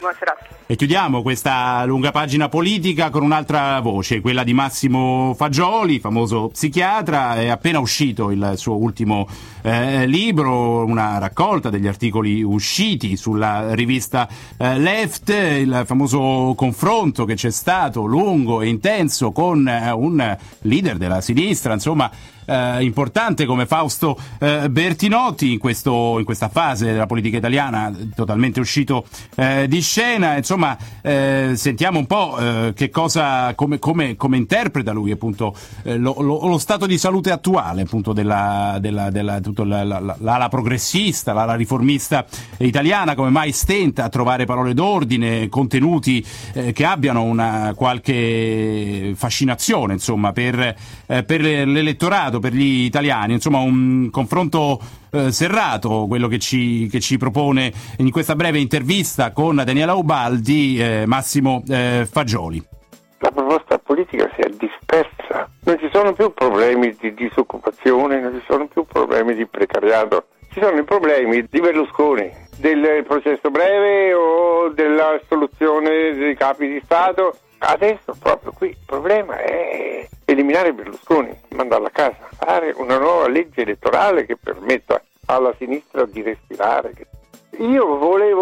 Buona serata. E chiudiamo questa lunga pagina politica con un'altra voce, quella di Massimo Fagioli, famoso psichiatra. È appena uscito il suo ultimo libro, una raccolta degli articoli usciti sulla rivista Left, il famoso confronto che c'è stato lungo e intenso con un leader della sinistra, insomma importante come Fausto Bertinotti in questa fase della politica italiana, totalmente uscito di scena. Insomma, sentiamo un po' che cosa, come interpreta lui appunto lo stato di salute attuale appunto della tutto l'ala progressista, l'ala riformista italiana, come mai stenta a trovare parole d'ordine, contenuti che abbiano una qualche fascinazione, insomma, per l'elettorato, per gli italiani. Insomma, un confronto serrato, quello che ci propone in questa breve intervista con Daniela Ubaldi Massimo Fagioli. La proposta politica si è dispersa, non ci sono più problemi di disoccupazione, non ci sono più problemi di precariato, ci sono i problemi di Berlusconi, del processo breve o della soluzione dei capi di Stato. Adesso proprio qui il problema è eliminare Berlusconi, mandarlo a casa, fare una nuova legge elettorale che permetta alla sinistra di respirare. Io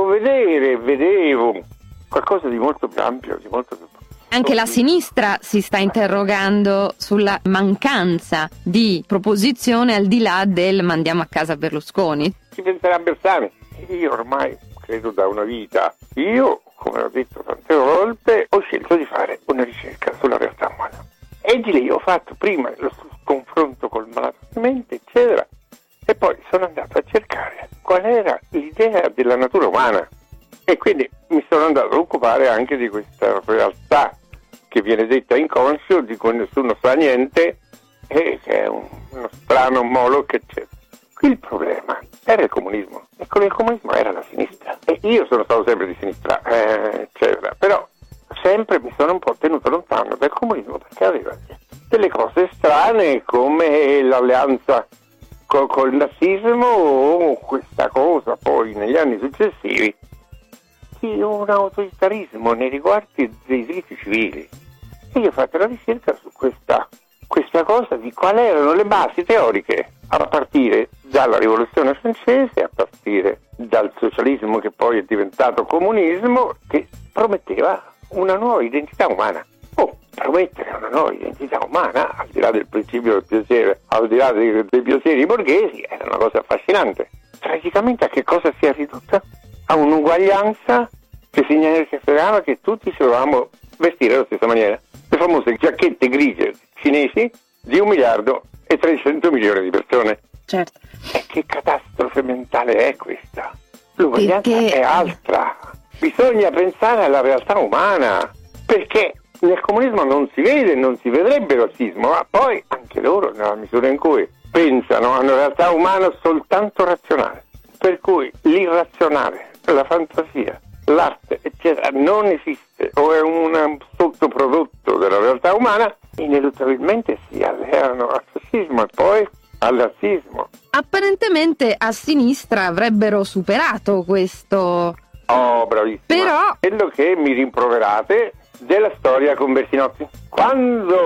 vedevo qualcosa di molto più ampio, di molto più... Anche la sinistra si sta interrogando sulla mancanza di proposizione al di là del mandiamo a casa Berlusconi. Si penserà a Bersani. Io ormai credo da una vita, come ho detto tante volte, ho scelto di fare una ricerca sulla realtà umana. E di lì ho fatto prima lo confronto col malato di mente, eccetera, e poi sono andato a cercare qual era l'idea della natura umana. E quindi mi sono andato a occupare anche di questa realtà che viene detta inconscio, di cui nessuno sa niente, e che è uno strano Moloch, eccetera. Qui il problema era il comunismo, e con il comunismo era la sinistra. E io sono stato sempre di sinistra, eccetera, però sempre mi sono un po' tenuto lontano dal comunismo perché aveva delle cose strane come l'alleanza col nazismo o questa cosa poi negli anni successivi di un autoritarismo nei riguardi dei diritti civili. E io ho fatto una ricerca su questa cosa di quali erano le basi teoriche a partire dalla rivoluzione francese, a partire dal socialismo che poi è diventato comunismo, che prometteva una nuova identità umana. Promettere una nuova identità umana, al di là del principio del piacere, al di là dei piaceri borghesi, era una cosa affascinante. Tragicamente a che cosa si è ridotta? A un'uguaglianza che significava che tutti ci dovevamo vestire alla stessa maniera. Le famose giacchette grigie cinesi di 1.300.000.000 di persone. Certo. E che catastrofe mentale è questa? L'uguaglianza è altra. Bisogna pensare alla realtà umana, perché nel comunismo non si vede, non si vedrebbe il razzismo, ma poi anche loro, nella misura in cui pensano a una realtà umana soltanto razionale, per cui l'irrazionale, la fantasia, l'arte, eccetera, non esiste o è un sottoprodotto della realtà umana, ineluttabilmente si alleano al fascismo e poi al razzismo. Apparentemente a sinistra avrebbero superato questo. Oh, bravissima. Però quello che mi rimproverate della storia con Bertinotti. Quando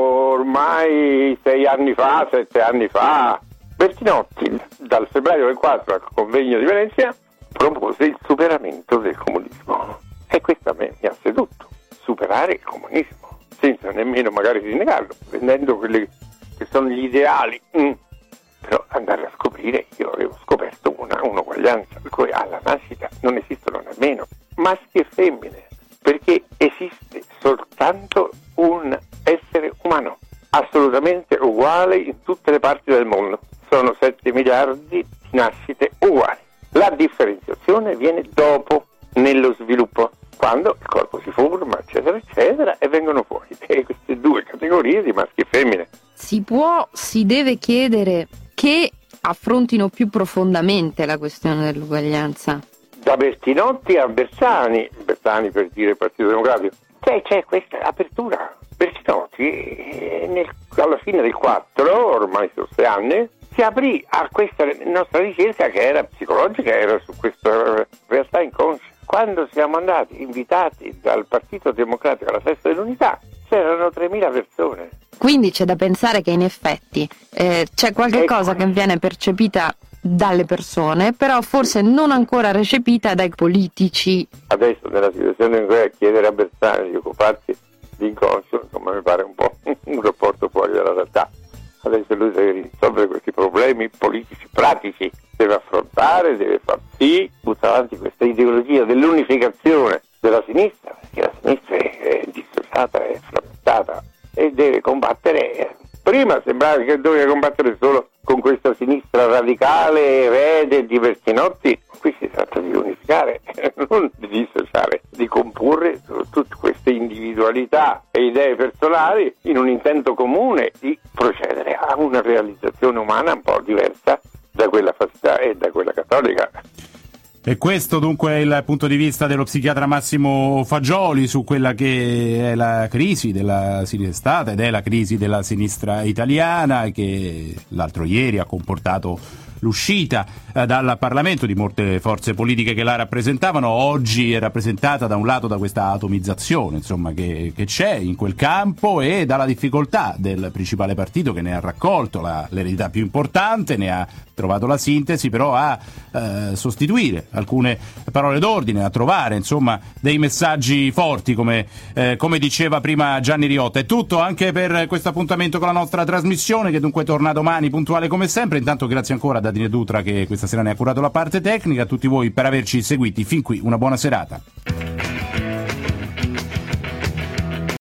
ormai 7 anni fa, Bertinotti, dal febbraio del 4 al convegno di Venezia, propose il superamento del comunismo. E questo a me mi ha sedotto. Superare il comunismo, senza nemmeno magari rinnegarlo, prendendo quelli che sono gli ideali. Però andare a scoprire, io avevo scoperto un'uguaglianza, per cui alla nascita non esistono nemmeno maschi e femmine, perché esiste soltanto un essere umano, assolutamente uguale in tutte le parti del mondo. Sono 7 miliardi di nascite uguali. La differenziazione viene dopo, nello sviluppo, quando il corpo si forma, eccetera, eccetera, e vengono fuori queste 2 categorie di maschi e femmine. Si deve chiedere che affrontino più profondamente la questione dell'uguaglianza. Da Bertinotti a Bersani per dire Partito Democratico, c'è questa apertura. Bertinotti alla fine del 4, ormai sono 6 anni, si aprì a questa nostra ricerca che era psicologica, era su questa realtà inconscia. Quando siamo andati invitati dal Partito Democratico alla festa dell'unità c'erano 3.000 persone. Quindi c'è da pensare che in effetti c'è qualche cosa che viene percepita dalle persone, però forse non ancora recepita dai politici. Adesso nella situazione in cui è chiedere a Bersani di occuparsi di inconscio, insomma, mi pare un po' un rapporto fuori dalla realtà. Adesso lui deve risolvere questi problemi politici pratici, deve affrontare, deve far sì, butta avanti questa ideologia dell'unificazione della sinistra, perché la sinistra è dissociata, è frammentata e deve combattere. Prima sembrava che doveva combattere solo con questa sinistra radicale, erede, di Bertinotti. Qui si tratta di unificare, non di dissociare, di comporre tutte queste individualità e idee personali in un intento comune di procedere a una realizzazione umana un po' diversa da quella fascista e da quella cattolica. E questo dunque è il punto di vista dello psichiatra Massimo Fagioli su quella che è la crisi della sinistra ed è la crisi della sinistra italiana, che l'altro ieri ha comportato l'uscita dal Parlamento di molte forze politiche che la rappresentavano. Oggi è rappresentata da un lato da questa atomizzazione, insomma, che c'è in quel campo, e dalla difficoltà del principale partito, che ne ha raccolto l'eredità più importante, ne ha trovato la sintesi, però a sostituire alcune parole d'ordine, a trovare insomma dei messaggi forti, come diceva prima Gianni Riotta. È tutto anche per questo appuntamento con la nostra trasmissione, che dunque torna domani puntuale come sempre. Intanto grazie ancora a Daniele Dutra, che questa sera ne ha curato la parte tecnica. A tutti voi per averci seguiti fin qui, una buona serata.